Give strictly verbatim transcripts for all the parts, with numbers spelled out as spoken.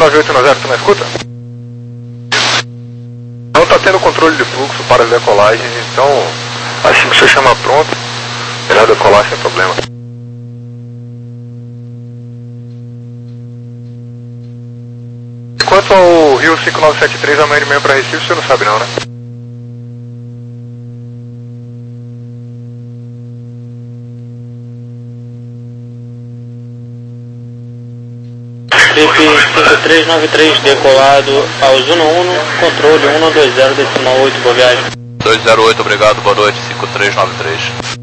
nove oito nove zero, tu não escuta? Não tá tendo controle de fluxo para as decolagens, então assim que você chama pronto, melhor decolar sem problema. Quanto ao Rio cinco nove sete três, amanhã de manhã para Recife, você não sabe não, né? Trip cinco três nove três decolado aos Uno Uno, controle um dois zero decimal oito, boa viagem. dois zero oito, obrigado, boa noite, cinco três nove três.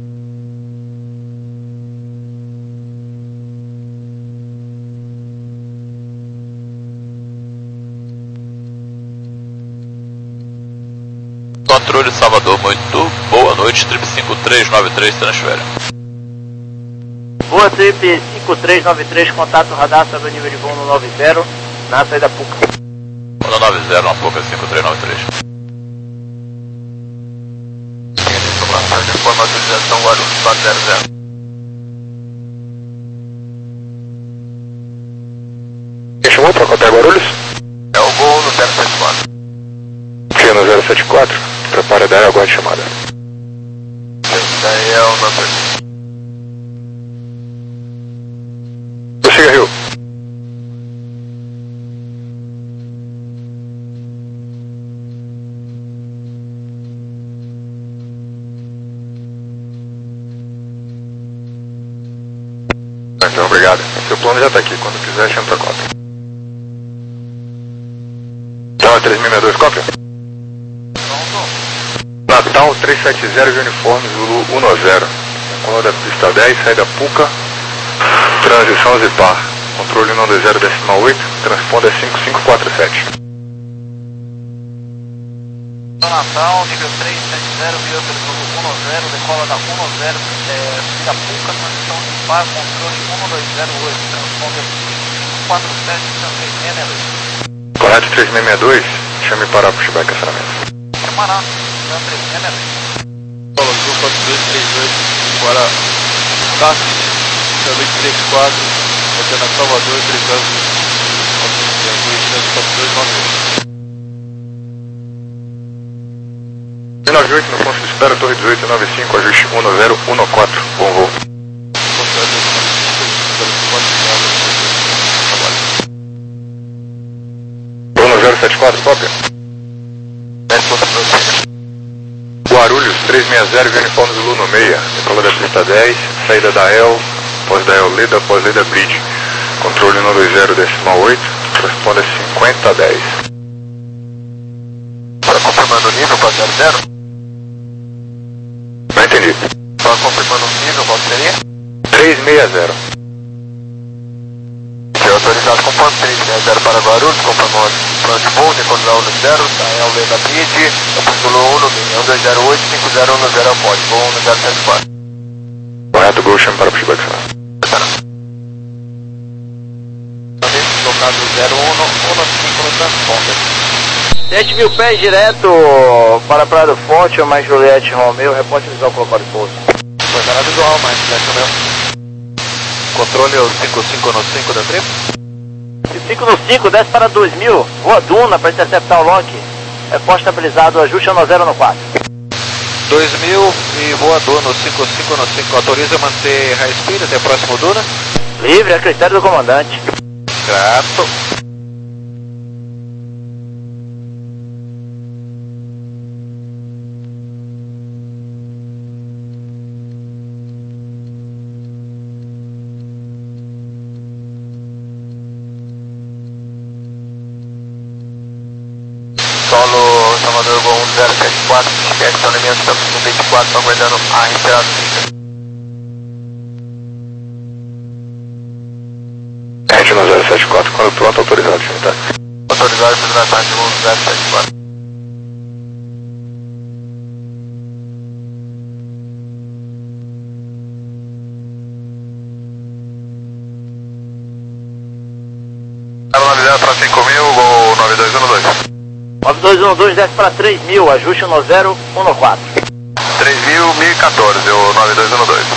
Controle Salvador, muito boa noite, Trip cinco três nove três, transfere. Boa Trip cinco três nove três, contato radar sobre o nível de voo no nove zero, na saída Puca. No nove zero, na Puca, cinco três nove três. Informação de informatização Guarulhos quatro zero zero. Quem chamou para contar Guarulhos? É o voo no zero sete quatro. Tia no zero sete quatro, prepara da área, aguarde chamada. Esse daí é o nosso... Prossiga, Rio. Então, obrigado. Seu plano já está aqui. Quando quiser, chama para cópia. Natal três seis seis dois, cópia? Natal três sete zero de uniforme Zulu um zero. Decola da pista dez, saída Puca. Transição Zipar. Controle um dois zero decimal oito. Transponda cinco cinco quatro sete. Natal, nível três sete zero, Biota Zulu um zero, decola da um zero, é, saída Puca, transição Zipar, controle um dois zero oito, transponda cinco quatro sete, três seis seis dois. Correto três seis seis dois, chame para pushback acionamento. Preparar, três seis seis dois. Paulo Azul quatro dois três oito para C A S, também três quatro, Antena Salvador três zero quatro dois nove oito. nove oito no ponto de espera, torre dezoito nove cinco, ajuste um zero um quatro, bom voo. um zero sete quatro, cópia? Guarulhos três seis zero, uniforme Zulu no meia, decola da pista dez, saída da El, pós da El Leda, pós Leda Bridge, controle um dois zero decimal oito, responda cinquenta dez. Para confirmando o nível, para zero zero? Não entendi. Para confirmando o nível, qual seria? três seis zero. Foi autorizado com ponto três seis zero para Guarulhos, confirmou plano de voo, decolar um zero, da El Leda Bridge, capítulo um, um dois zero oito, cinco zero um zero após, voo um zero sete quatro. Correto, Gol, chame para pushback. Tocado zero um, um cinco no transponder. sete mil pés direto para Praia do Fonte, mais Juliette Romeu, reporte visual colocado em pouso. Coordenada visual, mais Juliette Romeu. Controle o cinco cinco no cinco da trip. cinco no cinco, desce para dois mil, voa Duna para interceptar o lock. Reporte estabilizado, ajuste um zero no quatro. dois mil e voador no cinco cinco no cinco. Autoriza manter high speed até próximo Duna? Livre, a critério do comandante. Grato. Solo Salvador Gol um zero sete quatro, estacionamento, estamos no vinte e quatro, aguardando a retirada fixa. Rede no zero sete quatro, quando pronto, autorizado, senhor, tá? Autorizado para tratar de um zero sete quatro. Para cinco mil, Gol nove dois um dois. nove dois um dois, desce para três mil, ajuste um zero um quatro. três mil, mil e quatorze, o nove dois um dois.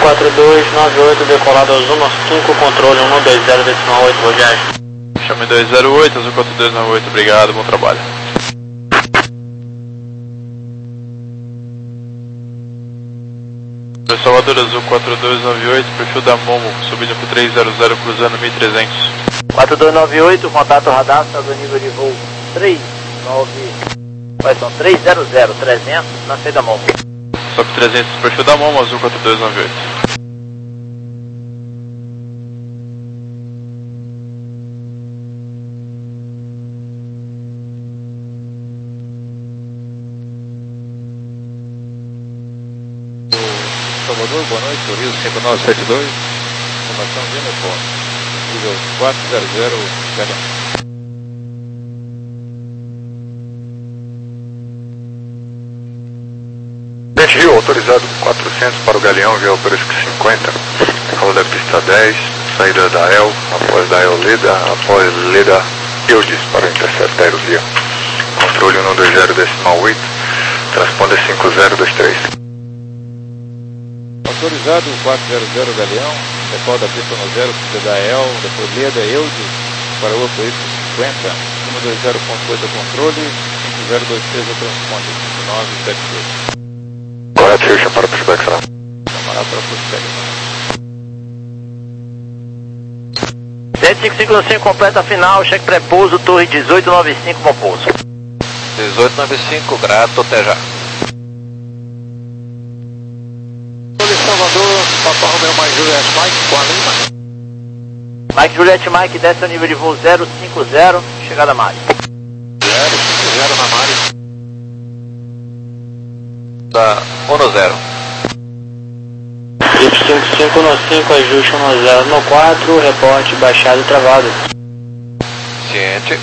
quatro dois nove oito, decolado ao Azul cinco, controle um dois zero decimal oito, boa viagem. Chame dois zero oito, Azul quatro dois nove oito, obrigado, bom trabalho. Salvador, Azul quatro dois nove oito, perfil da Momo, subindo para três zero zero, cruzando mil e trezentos. quatro dois nove oito, contato radar, está do nível de voo três nove, quais são? três zero zero, trezentos, na saída da Momo. Sobe trezentos, perfil da Momo, Azul quatro dois nove oito. Salvador, boa noite, Sorriso cinco nove sete dois, informação de Nepal, nível quatro zero zero, Galeão. Gente Rio, autorizado quatrocentos para o Galeão, via Operesco cinquenta, decola da pista dez, saída da E L, após da E L Leda, após Leda Eudes para o intercepto aéreo via controle um dois zero decimal oito, transponder cinco zero dois três. Autorizado quatro zero zero Galeão, decola da pista um zero, saída da E L, depois Leda Eudes para o Operesco cinquenta, um dois zero ponto oito controle, cinco zero dois três o transponder, cinco nove sete dois. Correto, Rio, para o pushback, será? Chamará para pushback. sete cinco cinco cinco, completa final, cheque pré-pouso, torre dezoito noventa e cinco, bom pouso. dezoito noventa e cinco, grato, até já. Salvador, Papa Romeo mais Juliette Mike, com a Lima. Mike Juliette Mike, desce ao nível de voo zero cinco zero, chegada a Mari. zero cinco zero na Mari. Da um zero. Y cinco cinco no cinco, ajuste um zero no quatro, reporte baixado e travado. Ciente.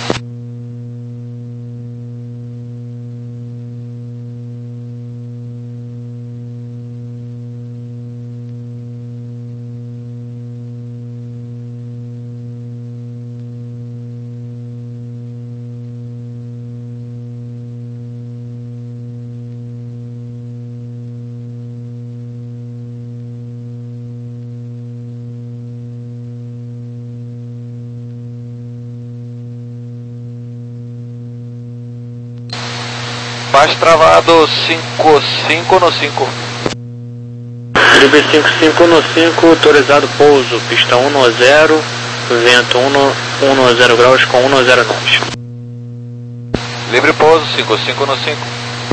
Baixo travado cinco cinco no cinco. Y cinco cinco no cinco, autorizado pouso, pista um zero, vento um zero graus com um zero nós. Livre pouso cinco cinco no cinco.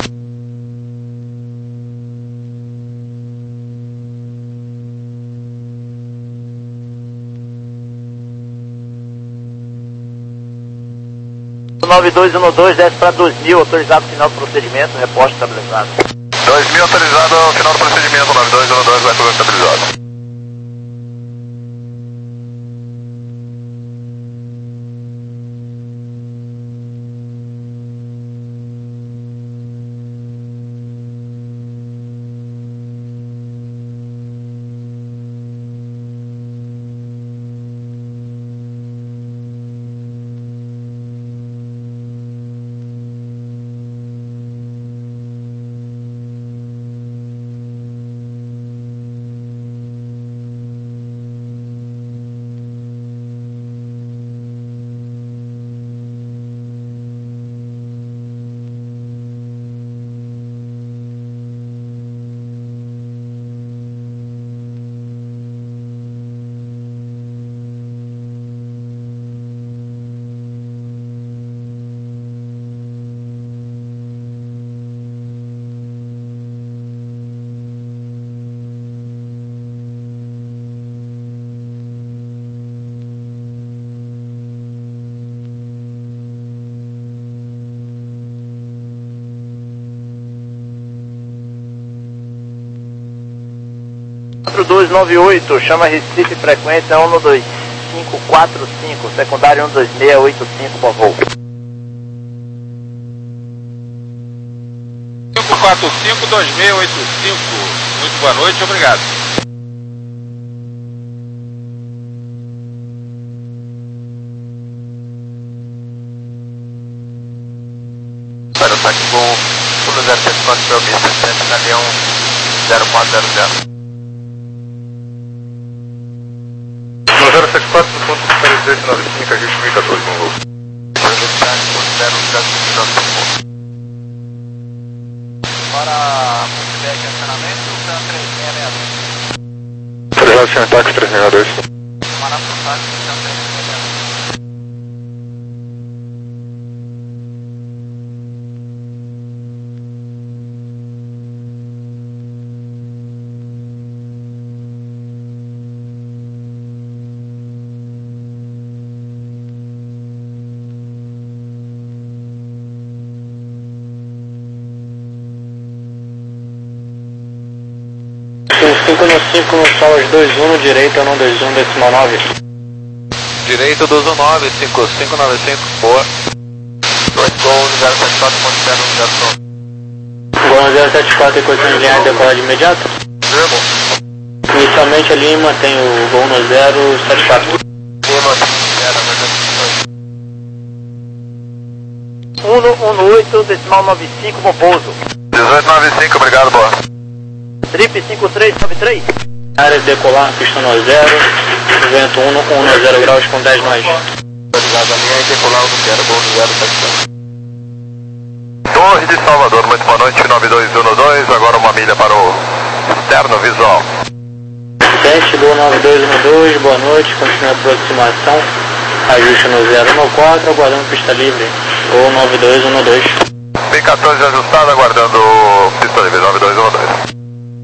nove dois um dois, desce para dois mil, autorizado final do procedimento, reposto estabilizado. dois mil autorizado, final do procedimento, nove dois um dois, vai ser estabilizado. quatro dois nove oito, chama Recife, frequência um dois cinco quatro cinco, secundário um dois seis oito cinco, por favor. cinco quatro cinco dois seis oito cinco, muito boa noite, obrigado. Para o ataque com um zero sete quatro, meu B sessenta, Galeão zero quatro zero zero. desse nove cinco, ajuste mil e quatorze, bom voo. Para pushback e acionamento, Sam três seis seis dois. Autorizado sem ataque, três seis dois. Manaus Táxi, Sam três seis seis dois. cinco no cinco no Solas dois um, direita não dois um, decimal nove. Direito dois um nove, cinco cinco nove cinco, boa. North Gol zero sete quatro, ponto zero um zero nove. Gol zero sete quatro em posição de linha de decolagem imediata. Inicialmente a Lima tem o Gol no zero sete quatro. Lima, zero, um um oito, decimal nove cinco, bom pouso. dezoito nove cinco, obrigado, boa. Trip cinco três nove três. Área de decolar, pista no zero, vento um no zero graus com dez nós. Obrigado, a linha e decolar no zero, Gol no zero sete quatro. Torre de Salvador, muito boa noite, nove dois um dois, agora uma milha para o externo visual. sete, Gol nove dois um dois, boa noite, continua a aproximação, ajuste no zero no quatro, aguardando pista livre, Gol nove dois um dois. P quatorze ajustado, aguardando pista livre, nove dois um dois.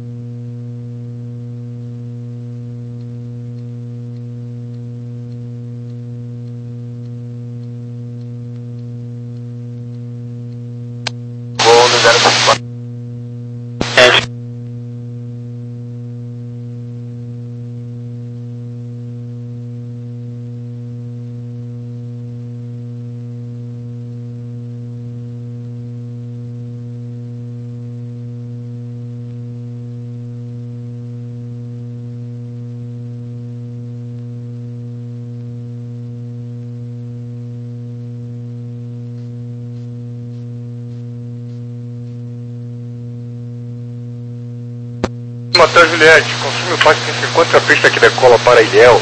Gol no zero sete quatro. É. Matheus Juliette, consume o passe que se encontra a pista que decola para Ilhéus.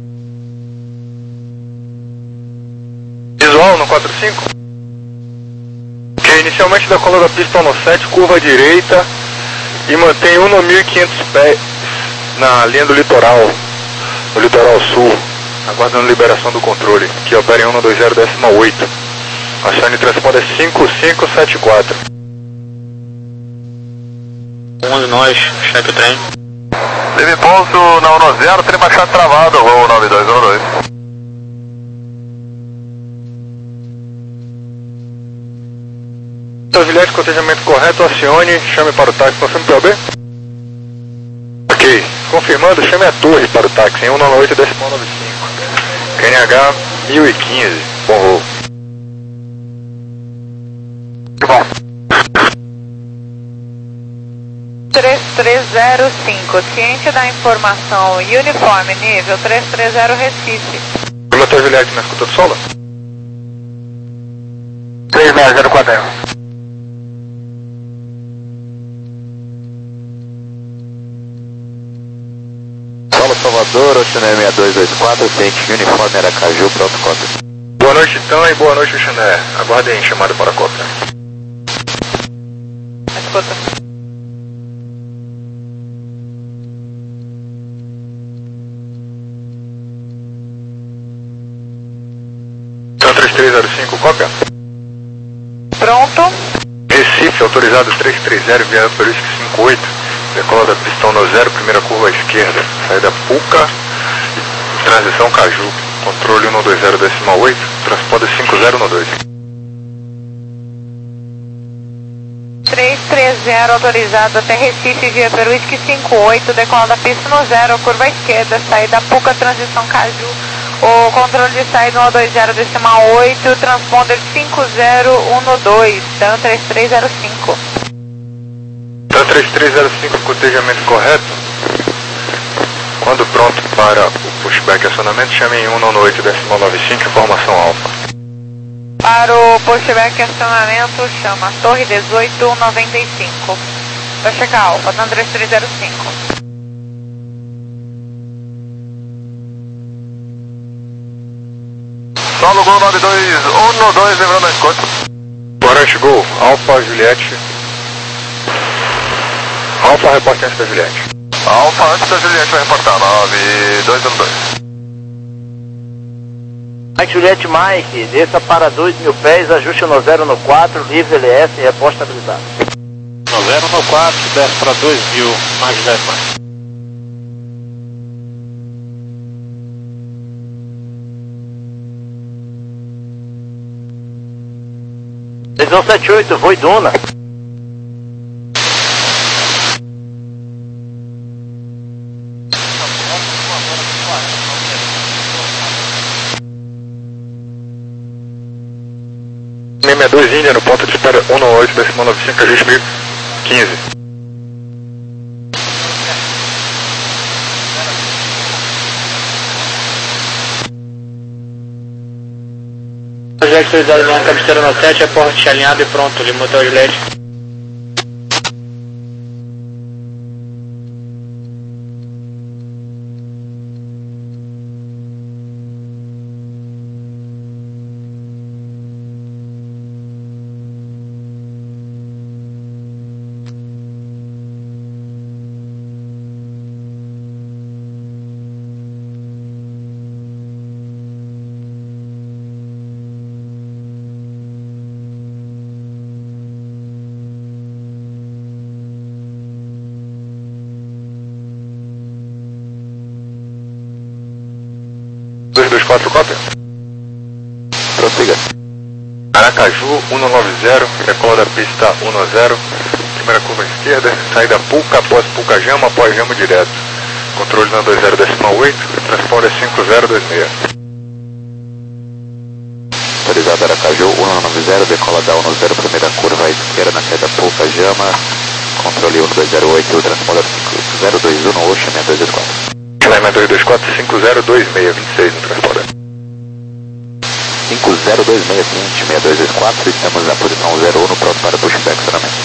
Visual no quatro cinco. Que inicialmente decola da pista no sete, curva direita e mantém um no mil e quinhentos pés na linha do litoral, no litoral sul, aguardando liberação do controle, que opera em um no dois zero decimal oito. A chave de transponder é cinco cinco sete quatro. onze nós, cheque o trem. Teve pouso na um no zero, trem baixado travado, voo nove dois um dois. Matheus Juliette, cotejamento correto, acione, chame para o táxi, confirme P O B? Ok, confirmando, chame a torre para o táxi em um nove oito decimal nove cinco. Q N H mil e quinze, bom voo. Que bom. três três zero cinco, ciente da informação, uniforme, nível três três zero Recife. Matheus Juliette, na escuta do solo? três seis zero quatro. Solo Salvador, Oceané seis dois dois quatro, ciente uniforme Aracaju, pronto, conta. Boa noite, então, e boa noite, Oceané. Aguardem chamada para a cópia. Escuta. três três zero cinco, cópia. Pronto. Recife, autorizado três três zero, via Peruísque cinco oito. Decola da pistão no zero, primeira curva à esquerda. Saída Puca, transição Caju. Controle um no dois zero decimal oito, transponder cinco zero no dois. três três zero, autorizado até Recife, via Peruísque cinco oito, decola da pista no zero, curva à esquerda, saída Puca, transição Caju. O controle de saída um dois zero decimal oito, transponder cinco zero um dois, Dan três três zero cinco. Dan três três zero cinco, cotejamento correto. Quando pronto para o pushback e acionamento, chame em um nove oito decimal nove cinco, informação alfa. Para o pushback e acionamento, chama Torre dezoito noventa e cinco. Vai checar alfa, Dan três três zero cinco. Solo Gol nove dois um dois, lembrando a escuta. Orange Gol, Alfa Juliette. Alfa, reporte antes da Juliette. Alfa, antes da Juliette vai reportar, nove dois um dois. Mike Juliette Mike, desça para dois mil pés, ajuste no zero no quatro, livre L S e reposta estabilizado. No zero no quatro, desce para dois mil, Mike Juliette Mike. seis um sete oito, Voi Duna. seis sessenta e dois Índia no ponto de espera um nove oito, decimal nove cinco, ajuste mil e quinze. Projeto autorizado na cabeceira no sete, é porte alinhado e pronto, limou até o Juliette. dois dois quatro, cópia. Prossiga. Aracaju, um nove zero, decola da pista um zero, primeira curva à esquerda, saída Puca, após Puca Jama, após Jama direto. Controle na dois zero decimal oito, transponder cinco zero dois seis. Autorizado Aracaju, um nove zero, decola da um zero, primeira curva à esquerda na saída Puca Jama, controle um dois zero oito, transponder cinco zero dois um, Ocean seis dois dois quatro. Clima dois dois quatro, cinco zero dois seis, vinte e seis no transponder. cinco zero dois seis, vinte, seis dois dois quatro, estamos na posição zero um, pronto para pushback, acionamento.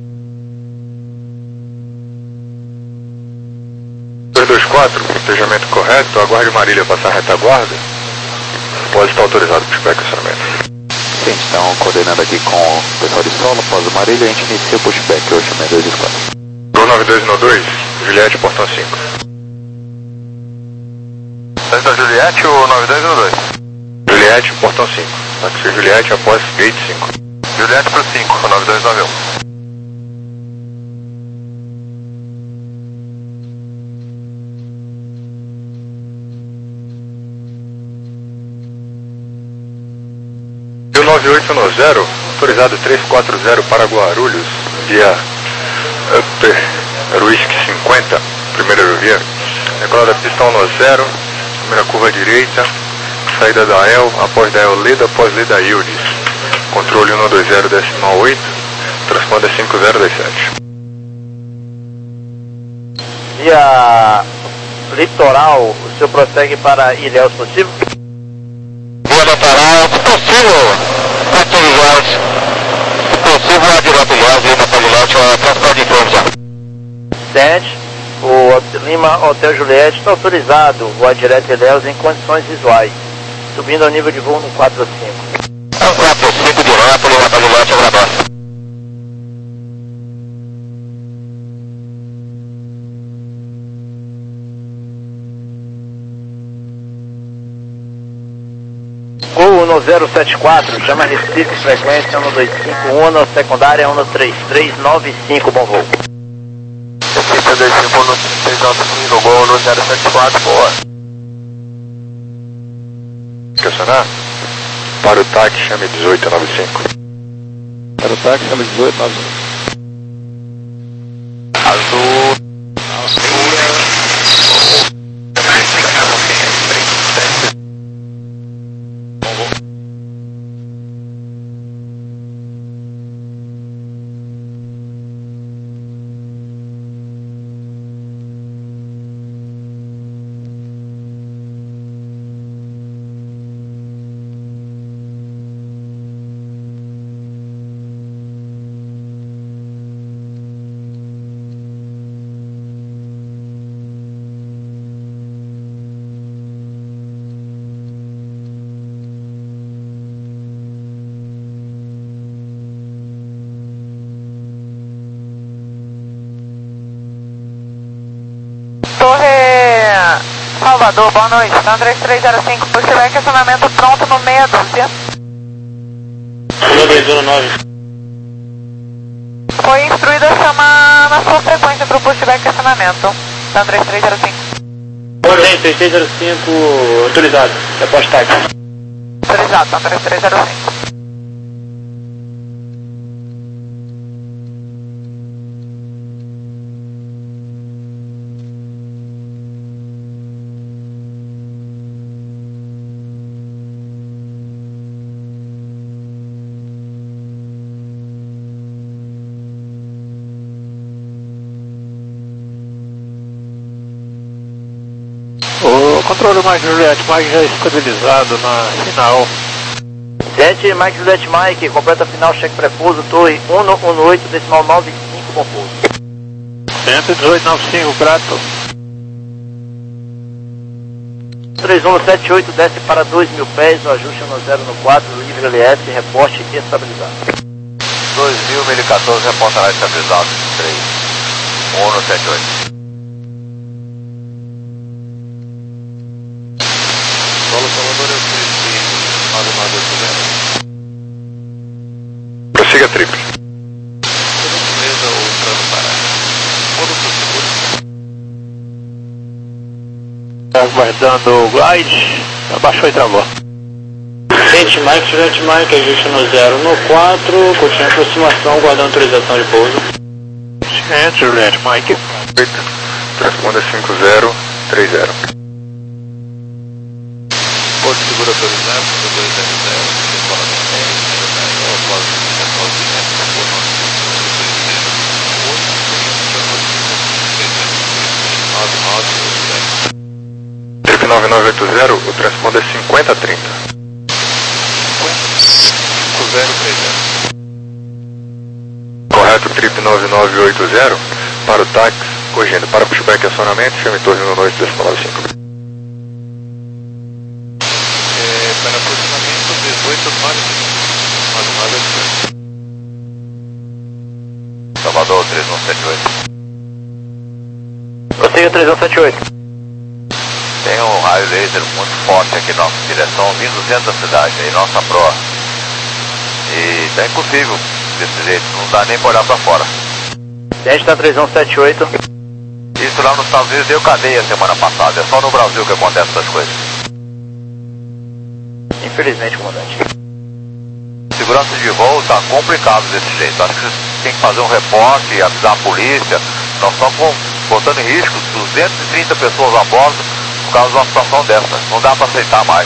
dois dois quatro, protejamento correto, aguarde Marília passar a retaguarda. Pode estar autorizado pushback, acionamento. Sim, então coordenando aqui com o pessoal de solo, após o Marília, a gente inicia o pushback, Ocean seis dois dois quatro. Gol nove dois um dois, Juliette, portão cinco. Da Juliette, o nove dois um dois. Juliette, portão cinco. Taxi Juliette após gate cinco. Juliette para o cinco, nove dois nove um. Rio nove oito um zero, autorizado três quatro zero para Guarulhos, via Upper Ruisk cinquenta, primeira aerovia. Decola da pista um zero, primeira curva à direita, saída da E L, após da E L Leda, após Leda Ildes. Controle um dois zero decimal oito, transponder cinco zero dois sete. Via litoral, o senhor prossegue para Ilhéus possível? Via lateral, possível, autorizado. Possível, a direto Ilhéus, Lima para Ilhéus, transporte de frente já. sete, o Lima Hotel Juliette está autorizado, voar direto Ilhéus em condições visuais, subindo ao nível de voo no quatro cinco. É um quatro cinco direto, Lima para Ilhéus, agradeço. Gol um zero sete quatro, chama Recife, frequência um dois cinco um, secundária um três três nove cinco, bom voo. Recife dois cinco um, seis nove cinco, Gol um zero sete quatro, boa. Estacionar? Para o táxi, chame dezoito nove cinco. Para o táxi, chama dezoito nove cinco. Azul. Salvador, boa noite. Então três três zero cinco, pushback acionamento pronto no meia dúzia. um dois um nove. Foi instruído a chamar na sua frequência para o pushback acionamento. Então três três zero cinco. Porém, três três zero cinco autorizado. Após tag. Autorizado, então três três zero cinco. O controle Mike Juliette Mike já estabilizado na final. Gente, Mike Juliette Mike, completa final, cheque pré-pouso, torre um um oito, decimal nove cinco com pouso. cento e dezoito nove cinco, grato. três um sete oito, desce para dois mil pés, o ajuste no zero no quatro, livre L S, reporte estabilizado. dois mil, mil e quatorze, reportará estabilizado, três um sete oito. Solo Salvador é o três cinco, nove nove oito zero. Prossiga triplo. Tudo beleza ou plano parar? Todo pro seguro. Aguardando o glide, abaixou e travou. Gente, Mike Juliette Mike, ajuste no zero no quatro, continua a aproximação, guardando autorização de pouso. Gente, Juliette Mike. oito. Transponda cinco zero três zero. Porto seguro autorizado, dois zero zero, escola da dez, zero da E L, após o central direto, por nosso nove nove oito zero. Trip nove nove oito zero, o transponder é cinquenta trinta. cinco zero três zero. Correto, Trip nove nove oito zero, para o táxi, corrigindo, para pushback e acionamento, chame torre um oito, decimal cinco. Para aproximamento dezoito nove nove oito zero. Salvador, três um sete oito. Prossiga três um sete oito. Tem um raio laser muito forte aqui na nossa direção, vindo dentro da cidade, aí, nossa proa. E tá impossível desse jeito, não dá nem pra olhar pra fora. Gente, está três um sete oito. Isso lá nos Estados Unidos deu cadeia semana passada, é só no Brasil que acontece essas coisas. Infelizmente, comandante. Segurança de voo tá complicado desse jeito, acho que vocês têm que fazer um reporte, avisar a polícia. Nós estamos botando em risco duzentas e trinta pessoas a bordo por causa de uma situação dessa, não dá pra aceitar mais.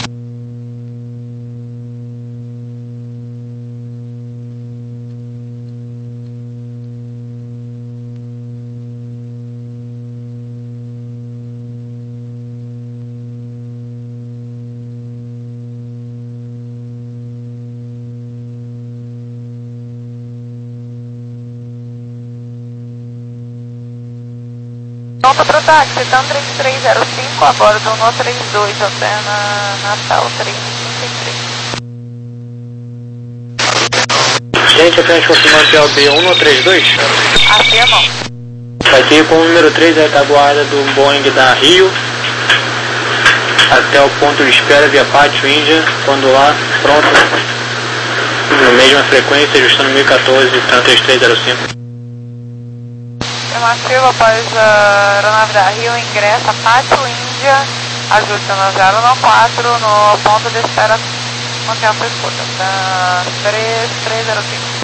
Nota para o táxi, então três três zero cinco, a bordo no trinta e dois, alterna Natal três trinta e três. Gente, apenas confirmando que é o B um no trinta e dois. Afirmam. Aqui com o número três, a retaguarda do Boeing da Rio até o ponto de espera via Pátio Índia, quando lá, pronto, na mesma frequência, ajustando mil e quatorze, então três três zero cinco. Afirmativo, após a aeronave da Rio, ingressa Pátio Índia, ajuste no zero no quatro, no ponto de espera, mantenha a sua escuta, tá? três três zero cinco.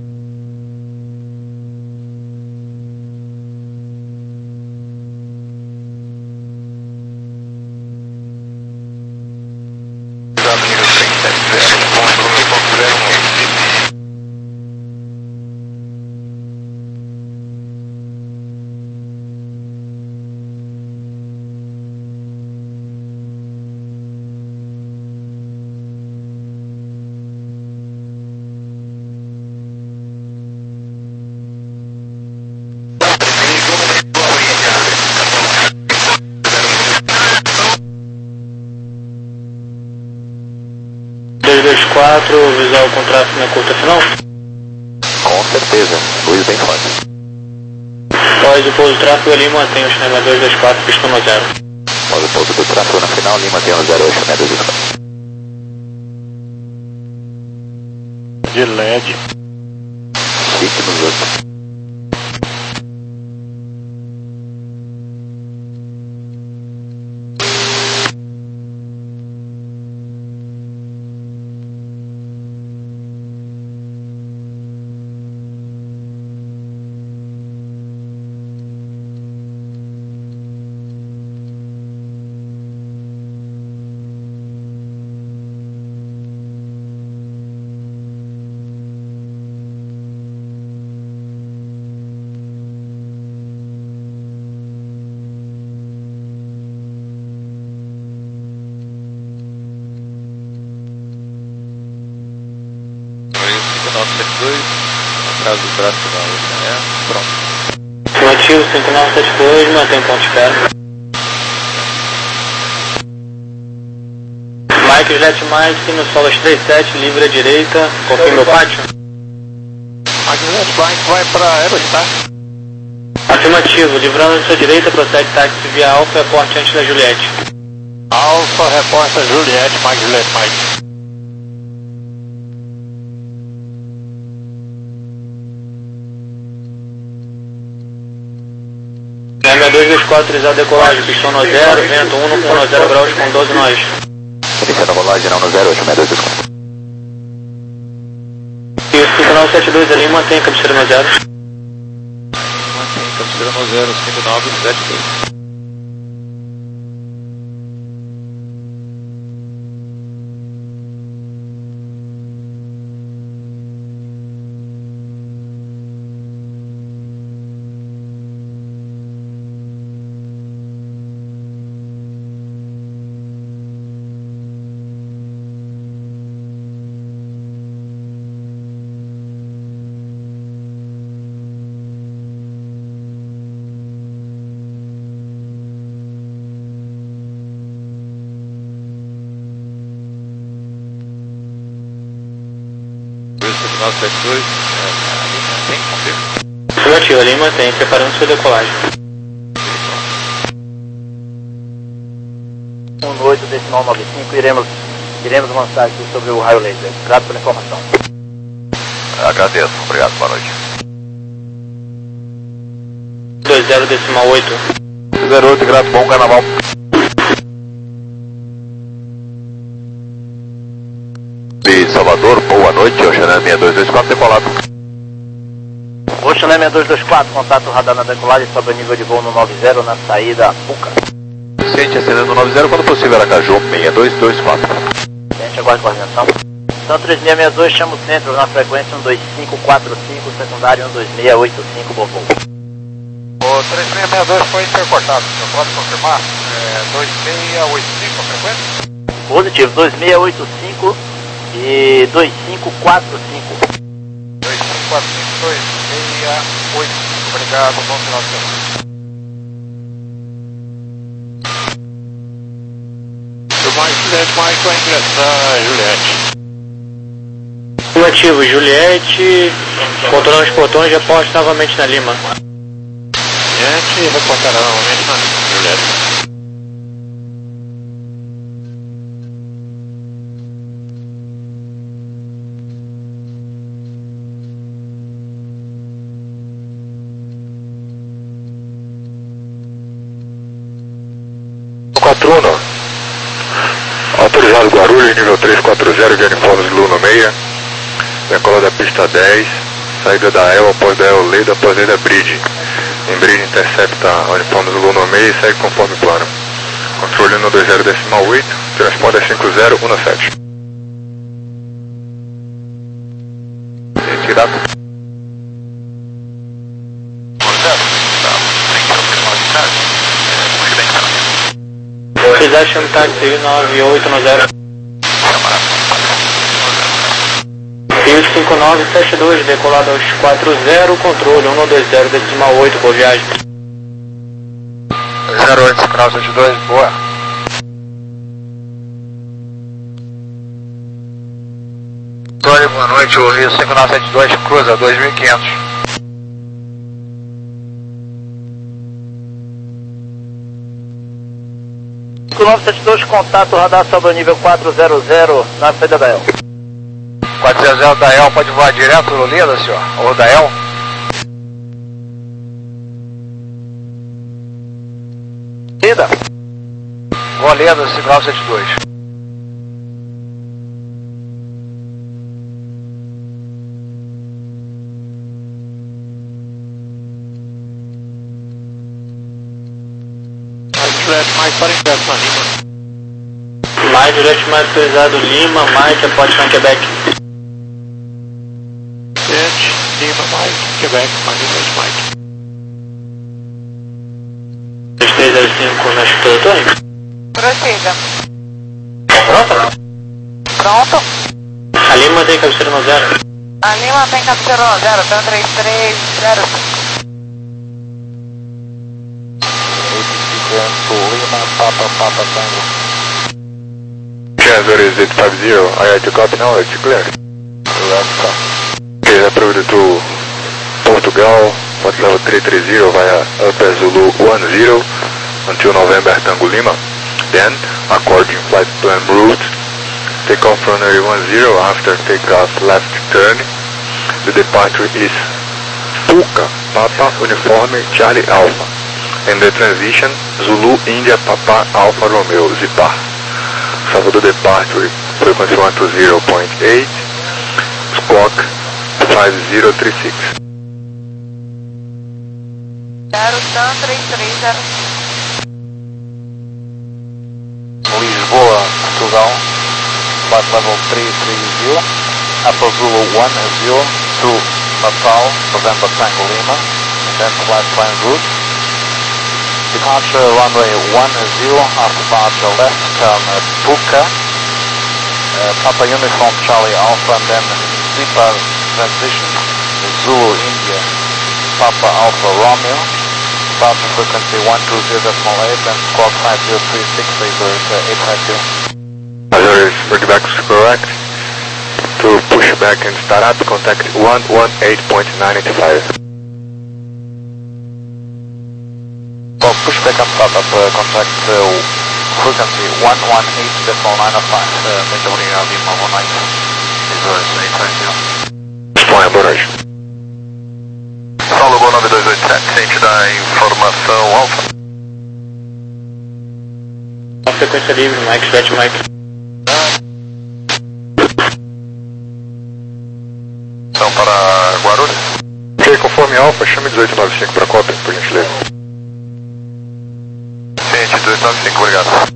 dois dois quatro, visual com tráfego na curta final. Com certeza, Luiz bem forte. Após o pouso tráfego ali, mantém o sinal dois dois quatro, pista no zero. Após o pouso do trator na final, Lima tem um zero oito meia dois quatro. De L E D. Fique nos outros. cinco nove sete dois, atrás do braço da outra, é, pronto. Afirmativo, cinco nove sete dois, mantém ponto de espera. Mike, Juliette Mike, no solo três sete, livre à direita, confirma o pátio. Mike, Juliette Mike vai para Aerostar. Afirmativo, livrando à sua direita, procede táxi via Alfa, aporte antes da Juliette. Alfa, reporta Juliette, Mike, Juliette Mike. sessenta e dois vinte e quatro, autorizado decolagem, pistão no zero, vento um no zero graus com doze nós. Iniciando a rolagem, não no zero oito meia dois quatro. E cinco nove sete dois ali, mantém a cabeceira no zero. Mantém a cabeceira no zero cinco nove sete dois. cinco nove sete dois, tem confirma. Afirmativo, ali mantém, preparando sua decolagem. um oito decimal nove cinco, iremos, iremos avançar aqui sobre o raio laser. Grato pela informação. Agradeço, obrigado, boa noite. dois zero decimal oito. zero oito, grato, bom carnaval. De Salvador, boa noite, Oceané seis dois dois quatro, decolado. Oceané seis dois dois quatro, contato radar na decolagem sobre o nível de voo no nove zero na saída Puca. Ciente ascendendo nove zero, quando possível Aracaju, seis dois dois quatro. Ciente, aguarde coordenação. Então três seis seis dois, chama o centro na frequência um dois cinco quatro cinco, secundário um dois seis oito cinco, Bobo. O três seis seis dois foi intercortado, você pode confirmar? É, dois seis oito cinco a frequência? Positivo, dois seis oito cinco e dois cinco quatro cinco. dois cinco quatro cinco, dois seis oito cinco, obrigado, bom final de semana. O Mike, Juliette, Mike vai ingressar, Juliette. Afirmativo, Juliette, controlando os portões, reporte novamente na Lima. Juliette, reportará novamente na Lima, Juliette. quatro um, autorizado Guarulhos, nível três quatro zero, de uniformes Luna seis, decola da pista dez, saída da El, após da El Leda, após da Bridge. Em Bridge intercepta uniformes Luna seis e segue conforme plano. Controle um dois zero decimal oito, transponder cinco zero um sete. Retirado. Precisar chama táxi nove oito zero. Rio cinco nove sete dois, decolado aos quatro zero, controle um dois zero decimal oito, boa viagem. zero oito cinco nove sete dois, boa. Tony, boa noite, o Rio cinco nove sete dois cruza dois mil e quinhentos. cinco nove sete dois, contato radar sobre o nível quatrocentos na saída da El. quatrocentos da El pode voar direto no Lida, senhor? Ou da El? Lida. Voa Lida, cinco nove sete dois. Mais Juliette mais autorizado Lima, Mike, após Frank Quebec. Sete, Lima, Mike, Quebec, Manifest Mike. três três zero cinco na escuta da torre. Prossiga. Pronto? Pronto? A Lima tem cabeceira no zero. A Lima tem cabeceira no zero, tem três três zero cinco. Lima, Papa, Papa, Tango. Chancellor is eight five zero, I had to copy now, it's clear. Okay, approved to Portugal, flight level three three zero via Upper Zulu one zero until November Tango Lima. Then, according flight plan route, take off runway one zero after takeoff left turn. The departure is Puka, Papa, Uniforme, Charlie Alpha. And the transition, Zulu, India, Papa, Alpha, Romeo, Zipar. Salvador departure, frequency one two zero point eight, squawk five zero three six. zero Tan três três zero. Lisboa, Portugal, flight level three three zero, Upper Zulu one zero to Natal, November Tango Lima, and then flight plan route. Departure runway one zero, after departure left turn at Puka, uh, Papa Uniform Charlie Alpha, and then Zipar transition, Zulu India, Papa Alpha Romeo, departure frequency one two zero point eight and squawk five zero three six, labor eight five zero. Azure is bring back is correct. To push back and start up, contact one one eight point nine eight five. For pushback and startup, uh, contact uh, frequency one one eight point nine five, uh, Major Lima one nine, reverse eight five zero. Espanha, boa noite. Saulo Gol nove dois oito sete, ciente da informação Alfa. A frequência livre, Mike, Juliette, Mike. Então para Guarulhos. Ok, conforme Alfa, chame dezoito noventa e cinco para cópia, por gentileza. Ciente dezoito noventa e cinco, obrigado.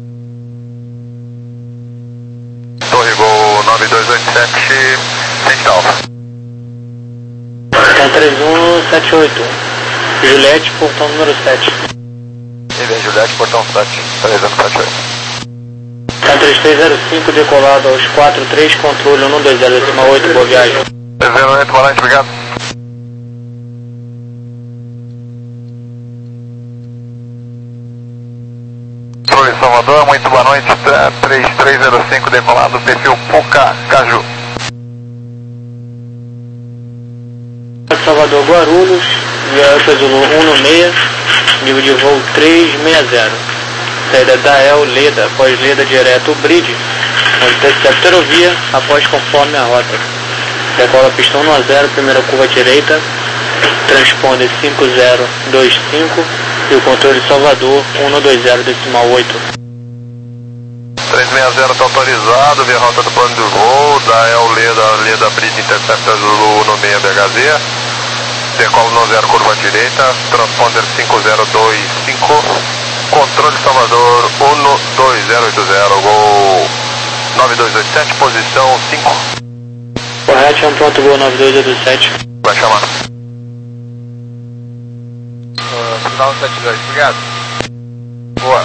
Torre Gol nove dois oito sete, ciente da Alfa. Então três um sete oito. Juliette, portão número sete. E vem Juliette, portão sete, três um sete oito. Então três três zero cinco, decolado aos quatro três, controle um dois zero oito, boa viagem. zero oito, boa noite, obrigado. Oi, Salvador, muito boa noite, três três zero cinco, decolado, perfil Puka, Caju. Salvador, Guarulhos, via Upper Zulu um no seis, nível de voo três seis zero. Saída da El, Leda, após Leda direto Bridge, intercepta aerovia, após conforme a rota. Decola pistão um a zero, primeira curva direita, transponder cinco zero dois cinco e o controle Salvador um dois zero decimal oito. três seis zero está autorizado, via rota do plano de voo, da El Leda, Leda Bridge intercepta Zulu no seis B H Z, decola no zero curva direita, transponder cinco zero dois cinco, controle Salvador um dois zero oito zero, Gol nove dois oito sete, posição cinco. Correto, é um pronto, Gol nove dois oito sete. Vai chamar. Uh, final sete dois, obrigado. Boa.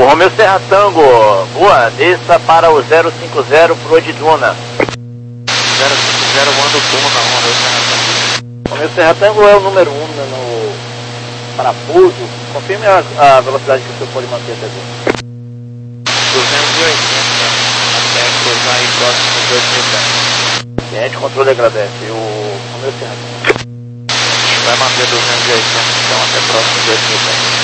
Romeu Serra Tango, boa, desça para o zero cinco zero pro de Duna. zero cinco zero, manda o Duna, Romeu Serra Tango. Romeu Serra Tango é o número um no parafuso. Confirme a, a velocidade que o senhor pode manter até aqui. duzentos e oitenta, até cruzar aí próximo dos dois mil pés. Cliente, controle agradece. E o Romeu Serra Tango? A gente vai manter duzentos e oitenta, então até próximo dos dois mil pés.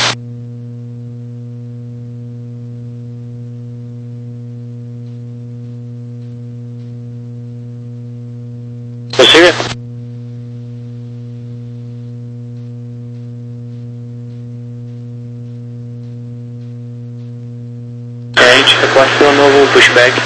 Prossiga. A gente reporta o novo pushback.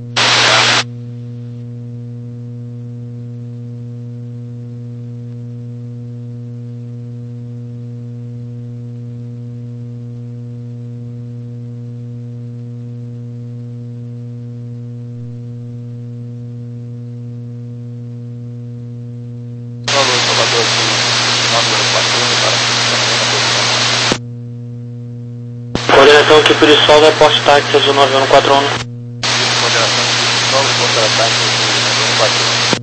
Coordenação aqui por Sol, reporte táxi azul nove um quatro um. Coordenação de Sol, contra-ataque azul nove um quatro um.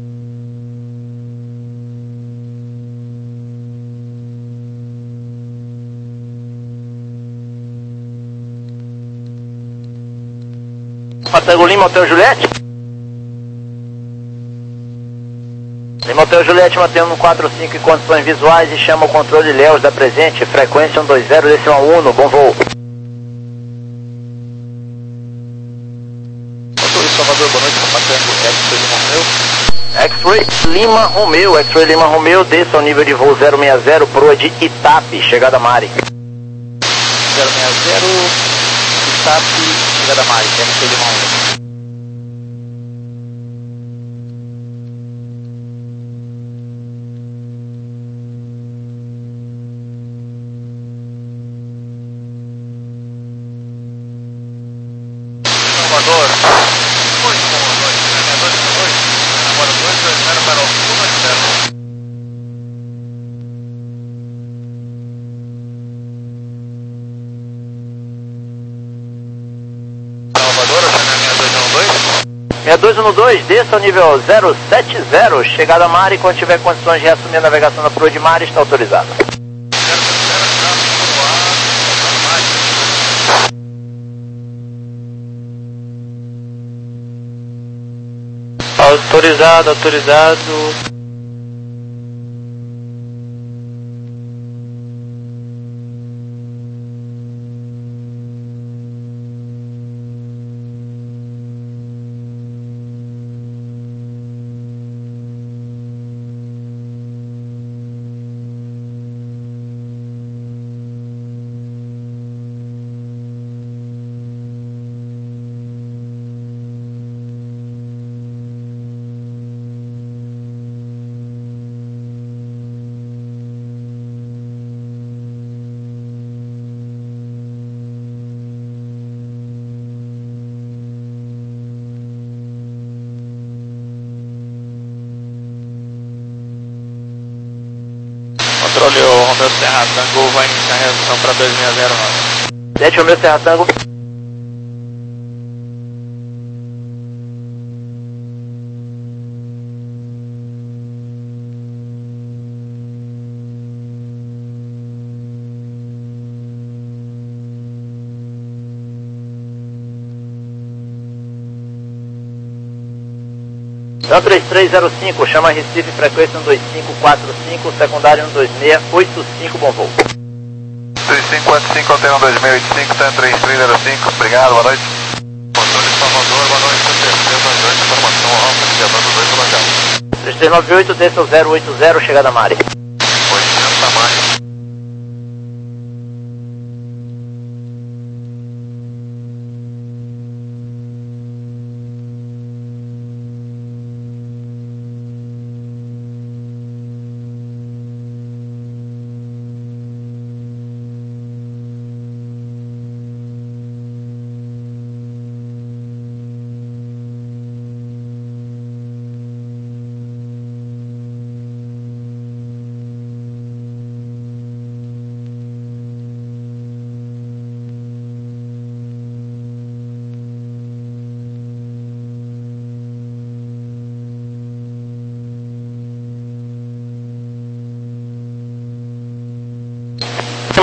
Tango Lima, Hotel Juliette. Lima Hotel Juliette mantendo no quatro cinco em condições visuais e chama o controle Léus da presente, frequência um dois zero decimal um, bom voo. Motorista Salvador, boa noite, X-Ray Lima Romeu. X-Ray Lima Romeu, X-Ray Lima Romeu, desça ao nível de voo zero seis zero, proa de Itape, chegada Mari. zero seis zero, Itape, chegada Mari, X-Ray Lima Romeu. Salvador, muito boa noite, né? dois por dois, agora dois dois zero para o um dois zero. Salvador, seis dois um dois. seis dois um dois, desça ao nível zero sete zero, chegada Mari, quando tiver condições de reassumir a navegação na proa de Mari, está autorizada. Autorizado, autorizado. Controle, o Romeu Serra Tango vai iniciar a reação para dois seis zero nove. Sete Romeu Serra Tango. Então três três zero cinco, chama Recife, frequência um dois cinco quatro cinco, secundário um dois seis oito cinco, bom voo. três cinco quatro cinco, altera um dois seis oito cinco, tá três três zero cinco, obrigado, boa noite. Controle Salvador, boa noite, três três nove oito, informação alta, aviador dois pela casa. três três nove oito, desça ao zero oito zero, chegada Mari. oitenta mais.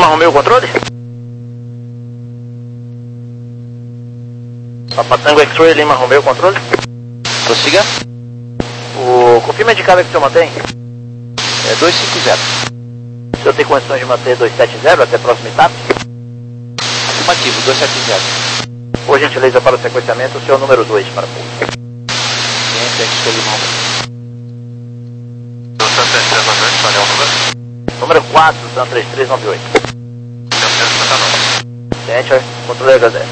Lima Romeo, controle? Papa Tango X-Ray, Lima Romeo, controle? Prossiga. O confirma de carga que o senhor mantém? É dois cinco zero. O senhor tem condições de manter dois sete zero até a próxima etapa? Afirmativo, dois sete zero. Por gentileza, para o sequenciamento, o senhor número dois para pouso. Ciência, X-Ray, Lima Romeo. Número quatro, Sam três três nove oito. Center, controle H zero.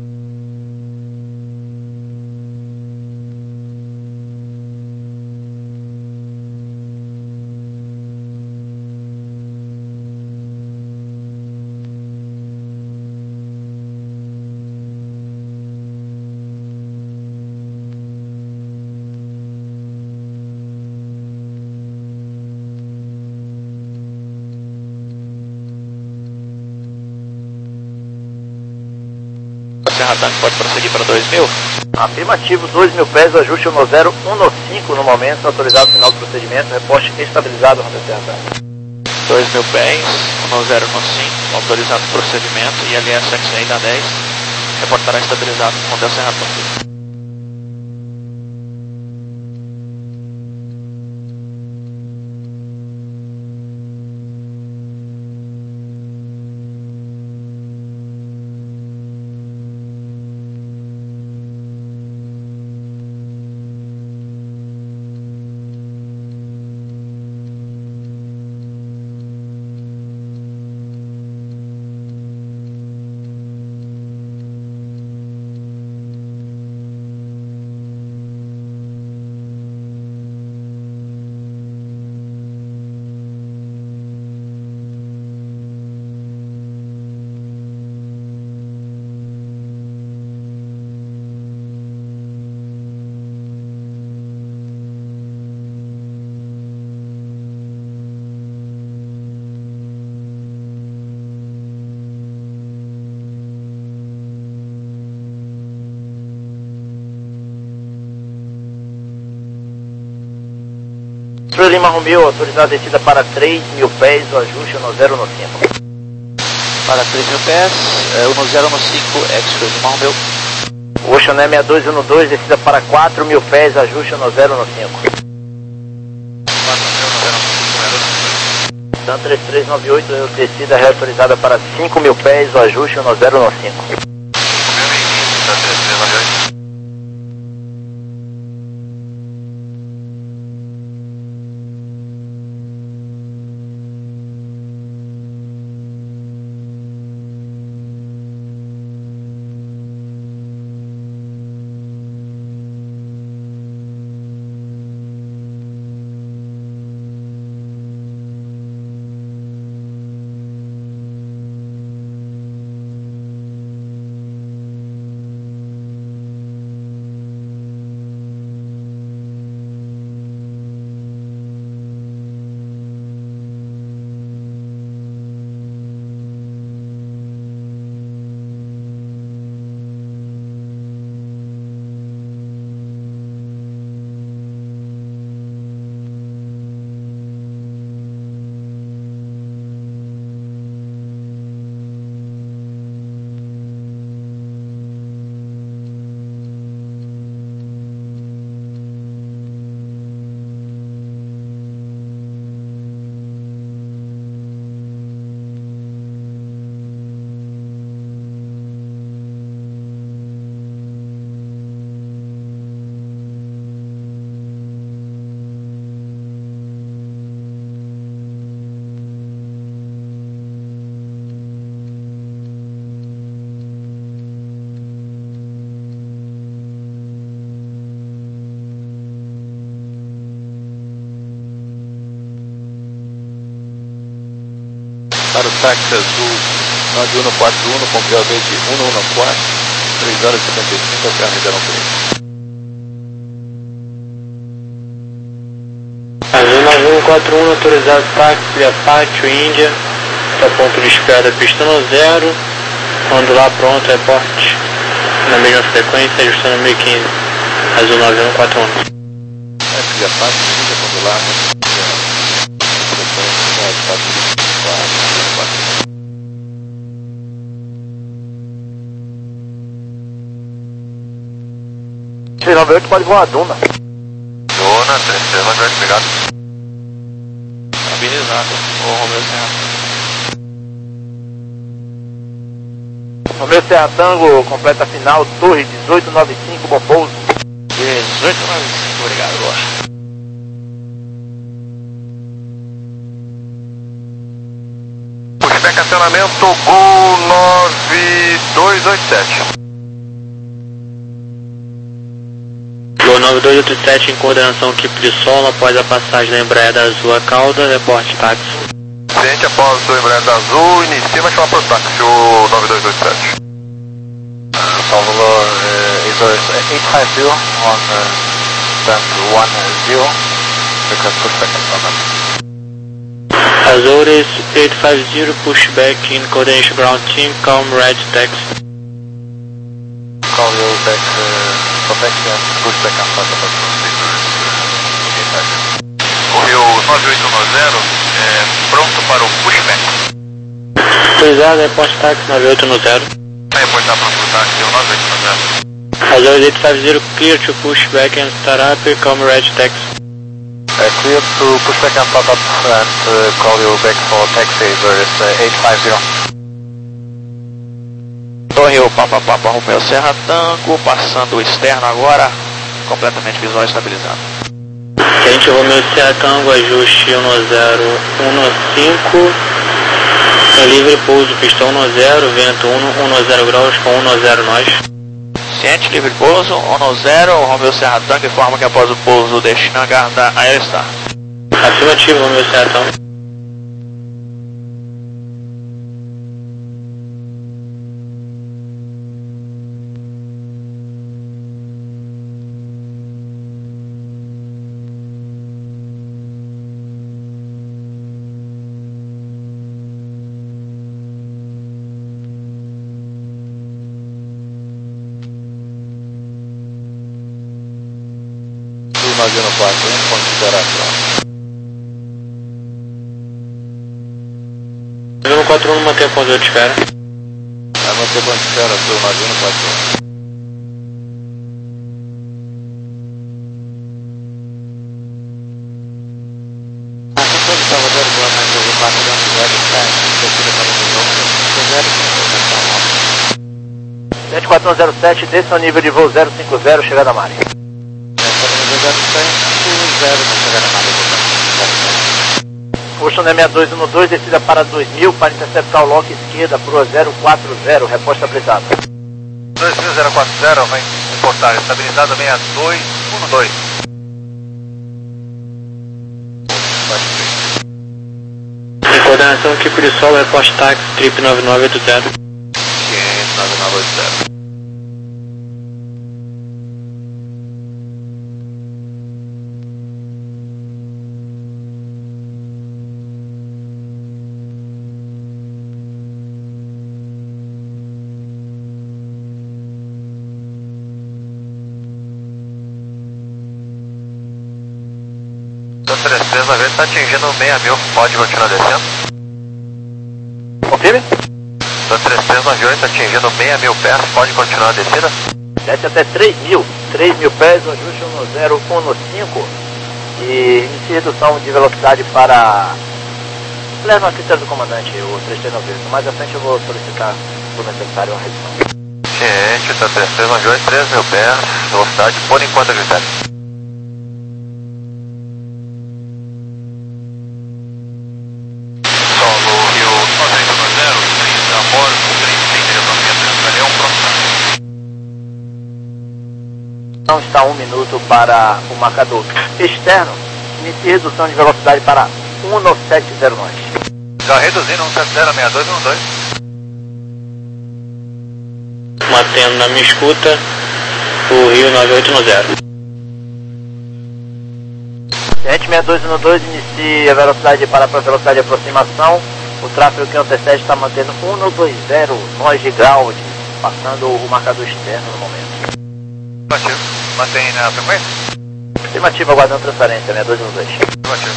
Serra Tanque, pode prosseguir para dois mil? Afirmativo, dois mil pés, ajuste um zero um cinco no momento, autorizado final do procedimento, reporte estabilizado, Honda Serra Tanque. dois mil pés, um zero cinco, autorizado o procedimento, I L S X-Ray da dez, reportará estabilizado, Honda Serra Tanque. Lima Romeo, autorizado a descida para três mil pés, o ajuste um zero cinco. Para três mil pés, é, um zero cinco, X-Ray Lima Romeo. Ocean Air sessenta e dois doze, descida para quatro mil pés, ajuste um zero cinco. Sam três três nove oito, descida reautorizada para cinco mil pés, o ajuste um zero cinco. Para o táxi azul nove um quatro um, com P O V de um um quatro, três horas e setenta e cinco até a Ribeirão Preto. Azul nove um quatro um, autorizado táxi Apache Índia, para ponto de espera pista no zero, quando lá pronto, reporte na mesma frequência, ajustando mil e quinze, Azul nove um quatro um. Táxi Apache Índia, quando lá, frequência quatro quatro. seis nove oito pode voar a Duna. Duna, três três nove oito, obrigado. Habilitado, o Romeu Serra. Romeu Serra Tango, completa final, Torre dezoito noventa e cinco, bom pouso. dezoito noventa e cinco, obrigado, boa. Pushback acionamento Gol nove dois oito sete. Gol nove dois oito sete em coordenação Keep de solo após a passagem da Embraer da Azul a cauda, reporte táxi. Ciente após o Embraer da Azul, inicia vai chamar por táxi o nove dois oito sete. Salvador uh, is eight five zero on uh, stand one zero, request pushback assignment. Azores eight five zero, pushback in coordination ground team, calm red taxi. Call you back, uh, protection, pushback assignment. Correu nove oito um zero, é, pronto para o pushback. Autorizado, reporte táxi nove oito um zero. Vai reportar para o táxi o nove oito um zero. Azores eight five zero, clear to pushback and start up, calm red taxi. Uh, clear to pushback and start up and uh, call you back for taxi, there is uh, eight five zero. Torre Papa Papa Romeu Serra Tango, passando o externo agora, completamente visual estabilizado. Gente, Romeu Serra Tango, ajuste um zero um cinco, é livre pouso, pistão um zero, vento um zero graus com um zero nós. Ciente, livre pouso, um zero, Romeu Serra Tango informa que após o pouso destino H da Aerostar. Afirmativo, Romeu Serra Tango. nove um quatro um, consideração. nove um quatro um, manter a ponta de espera. Vai manter a ponta de espera, Sul nove um quatro um. Ação de Salvador, boa noite, eu vou quatro zero sete, descida para o voo, sete quatro um zero sete, desça ao nível de voo zero cinco zero, chegada a Mari. Ocean sessenta e dois um dois, descida para dois mil, para interceptar o lock esquerda para o zero quatro zero, reposta estabilizado. dois mil zero quatro zero, vai reportar estabilizado sessenta e dois um dois. Em coordenação Keep de solo, reporte táxi, trip nove nove oito zero. nove nove oito zero. três três nove oito está atingindo seis mil, pode continuar descendo? Confirme? três três nove oito atingindo seis mil pés, pode continuar a descida? Desce até três mil, três mil pés, ajuste um zero um cinco e inicie redução de velocidade para... Leva a critério do comandante, o três três nove oito, mais à frente eu vou solicitar, se necessário, uma redução. Ciente, tá três três nove oito, três mil pés, velocidade por enquanto ajustada. Está um minuto para o marcador externo. Inicie redução de velocidade para um sete zero nós. Já reduzindo um sete zero, sessenta e dois um dois. Mantendo na minha escuta o Rio nove oito um zero. Ciente sessenta e dois um dois, inicie a velocidade para a velocidade de aproximação. O tráfego que T sete está mantendo um dois zero nós de grau, passando o marcador externo no momento. Afirmativo. Mantém na frequência? Afirmativo, aguardando transferência, sessenta e dois um dois. Afirmativo.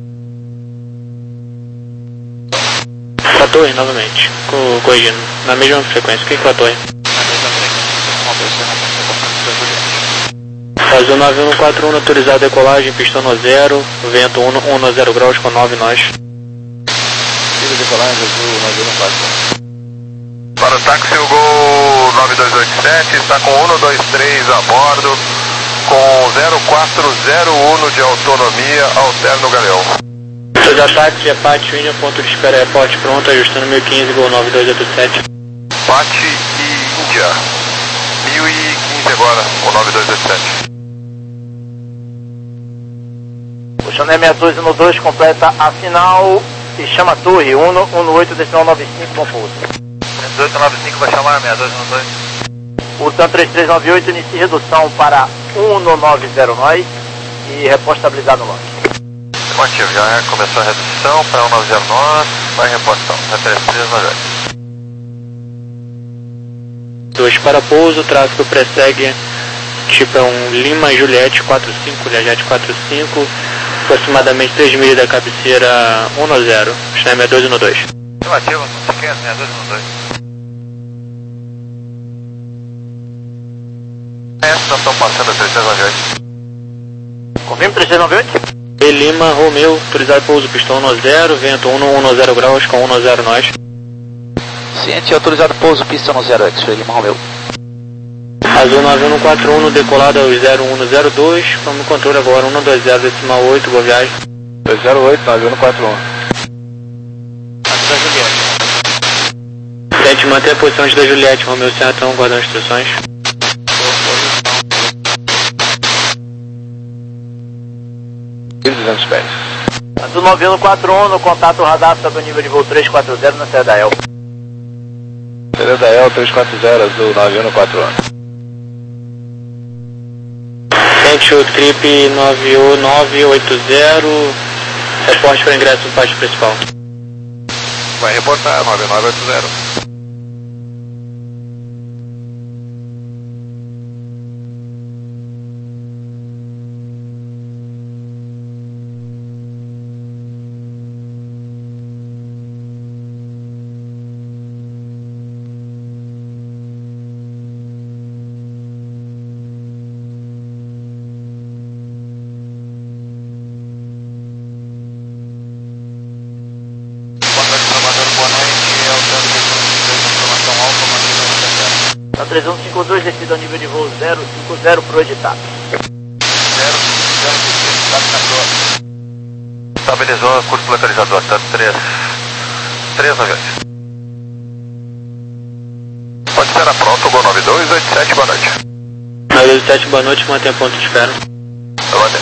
Com a torre novamente, co corrigindo, na mesma frequência, o que é com a torre? Na mesma frequência, Romeu Serra Tango, Azul nove um quatro um, autorizado a decolagem, pistão no zero, vento um no zero graus com nove nós. Tira decolagem, Azul nove um quatro um. Para o táxi, o Gol nove dois oito sete está com um dois três a bordo, com zero quatro zero um de autonomia, alterno Galeão. Dois ataques, Apache, Union, ponto de espera, reporte pronto, ajustando mil e quinze, Gol nove dois oito sete. Apache e Índia, mil e quinze agora, o nove dois oito sete. O Chané sessenta e dois um dois completa a final e chama a torre, um um oito decimal nove cinco, bom pouso. três oito nove cinco vai chamar sessenta e dois um dois. O TAM três três nove oito inicia redução para um nove zero nós e reposta estabilizado no lote. Afirmativo, já começou a redução para um nove zero nós, vai reposição, TAM três três nove oito. dois para pouso, tráfego persegue, tipo é um Lima Juliette quatro cinco, Juliette quatro cinco, aproximadamente três milhas da cabeceira um zero, Chané sessenta e dois um dois. Afirmativo, sessenta e dois um dois. Nós estamos passando a três três nove oito. Confirma três três nove oito? E Lima, Romeu, autorizado pouso, pistão no zero, vento um no zero graus com um zero nós. Ciente, autorizado pouso, pista no zero, X-Ray Lima Romeu. Azul nove um quatro um, decolado ao zero um zero dois, vamos controle agora um dois zero decimal oito, boa viagem. dois zero oito nove um quatro um. Antes da Juliette. Tente manter a posição antes da Juliette, Romeu Sertão, guardando instruções. duzentos pés. Azul nove um quatro um, no contato radar sobre o nível de voo trezentos e quarenta na saída da E L. Saída da E L trezentos e quarenta, Azul nove um quatro um. Tente o trip nove um nove oito zero, reporte para ingresso no pátio principal. Vai reportar, nove nove oito zero. Na três um cinco dois, descida ao nível de voo zero cinco zero para o editado. zero cinco zero, estabilizou, curso localizador, TAM três três nove oito. Pode esperar pronto, Gol nove dois oito sete, boa noite. nove dois sete, boa noite, mantém ponto de espera. Eu mandei.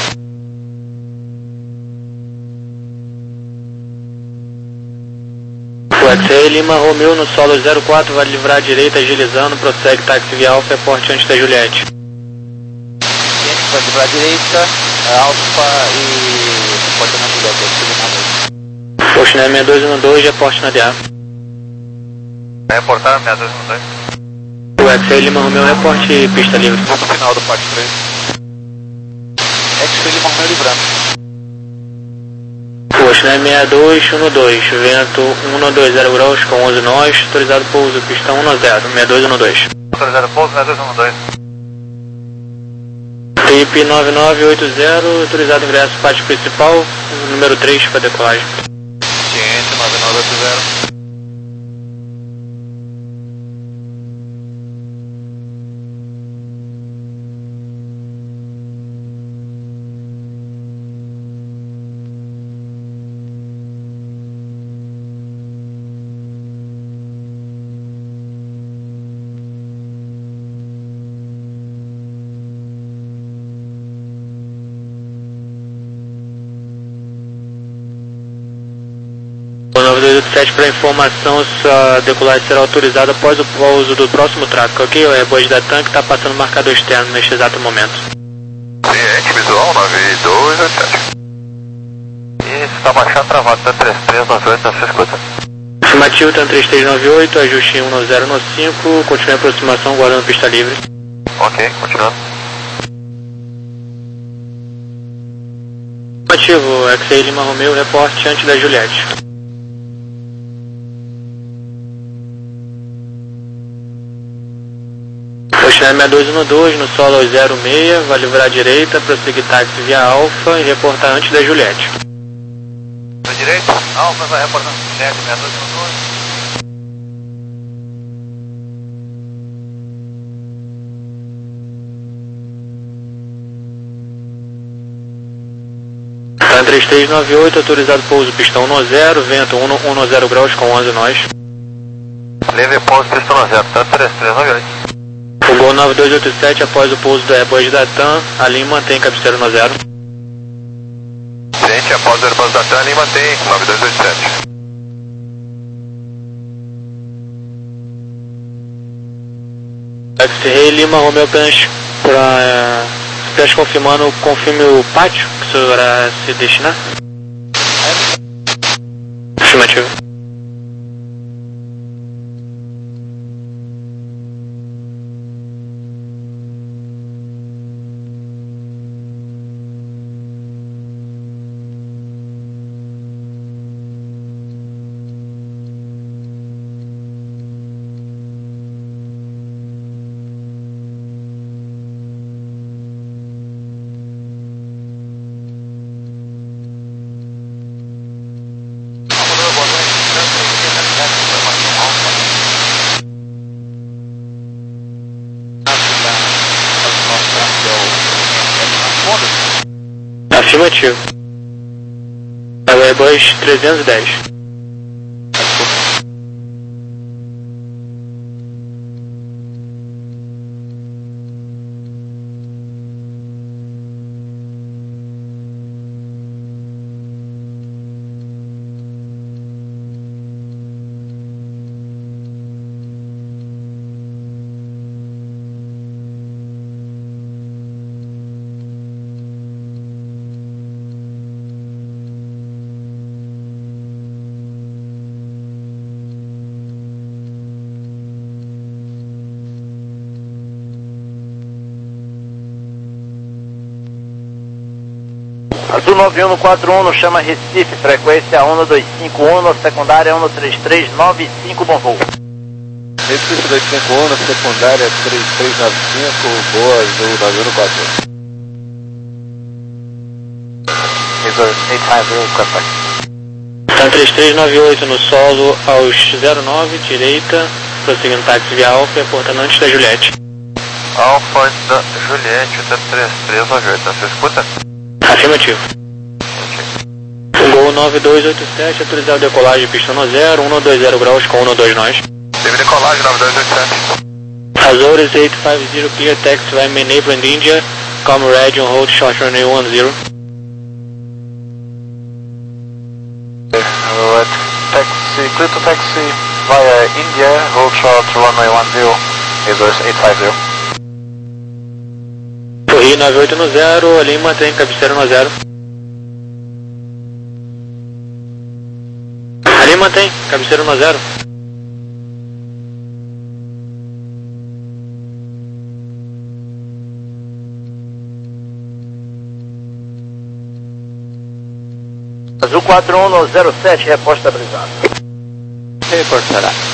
O X-Ray Lima Romeu no solo zero quatro, vai livrar à direita, agilizando, prossegue táxi via Alfa, reporte antes da Juliette. Ciente, vai livrar à direita, Alfa e reporte na Juliette, X-Ray Lima Romeu. O Chané sessenta e dois um dois, reporte na D A. Reportar, sessenta e dois um dois. O X-Ray Lima Romeu, reporte pista livre. Vamos pro final do parte três. X-Ray Lima Romeu livrando. O Chané sessenta e dois um dois, vento um dois zero graus com onze nós, autorizado pouso, pistão um zero, sessenta e dois um dois. Autorizado pouso, sessenta e dois um dois. Trip nove nove oito zero, autorizado ingresso pátio principal, número três para decolagem. Ciente, nove nove oito zero. O nove dois oito sete para informação, sua decolagem será autorizada após o pouso do próximo tráfego, ok? O rebote da tanque está passando marcador externo neste exato momento. Ciente, visual, nove dois oito sete. E está baixando, travado, TAM três três nove oito, na sua escuta. Afirmativo, TAM três três nove oito, ajuste um zero cinco, continue a aproximação, guardando pista livre. Ok, continuando. Afirmativo, X-Ray Lima Romeu, reporte antes da Juliette. China seis dois um dois no solo aos zero seis, vai livrar à direita, prosseguir táxi via Alfa e reportar antes da Juliette. Na direita, Alfa vai reportando Juliette seis dois um dois. três três nove oito, autorizado pouso pistão um zero, vento um zero graus com onze nós. Livre pouso pistão zero, tá três três nove oito. O Gol nove dois oito sete, após o pouso do Airbus da TAM, a linha mantém cabeceira um zero. Gente, após o Airbus da TAM, a linha mantém nove dois oito sete. Taxi Rei Lima, Romeo apenas para... Apenas confirmando, confirme o pátio que o senhor irá se destinar. Afirmativo. Afirmativo. Airbus trezentos e dez. Azul nove um quatro um, chama Recife, frequência um dois cinco um, secundária um três três nove cinco, bom voo. Recife dois cinco um, secundária três três nove cinco, boa, Azul nove um quatro um. Tá três três nove oito no solo aos zero nove, direita, prosseguindo táxi via Alfa e aportando antes da Juliette. Alfa da Juliette, três três nove oito, você escuta? Afirmativo. Gol nove dois oito sete, autorizado decolagem pista um zero, um dois zero graus com um dois nós. Teve decolagem nove dois oito sete. Azores oito cinco zero, clear taxi vai main neighbor India, calm red on hold short runway um zero. Taxi, clear to taxi via India, hold short runway um zero, Azores oito cinco zero. Corri nove oito um zero, a linha mantém cabeceira um zero. A linha mantém cabeceira um zero. Azul quatro um zero sete, reposta estabilizada. Reportará.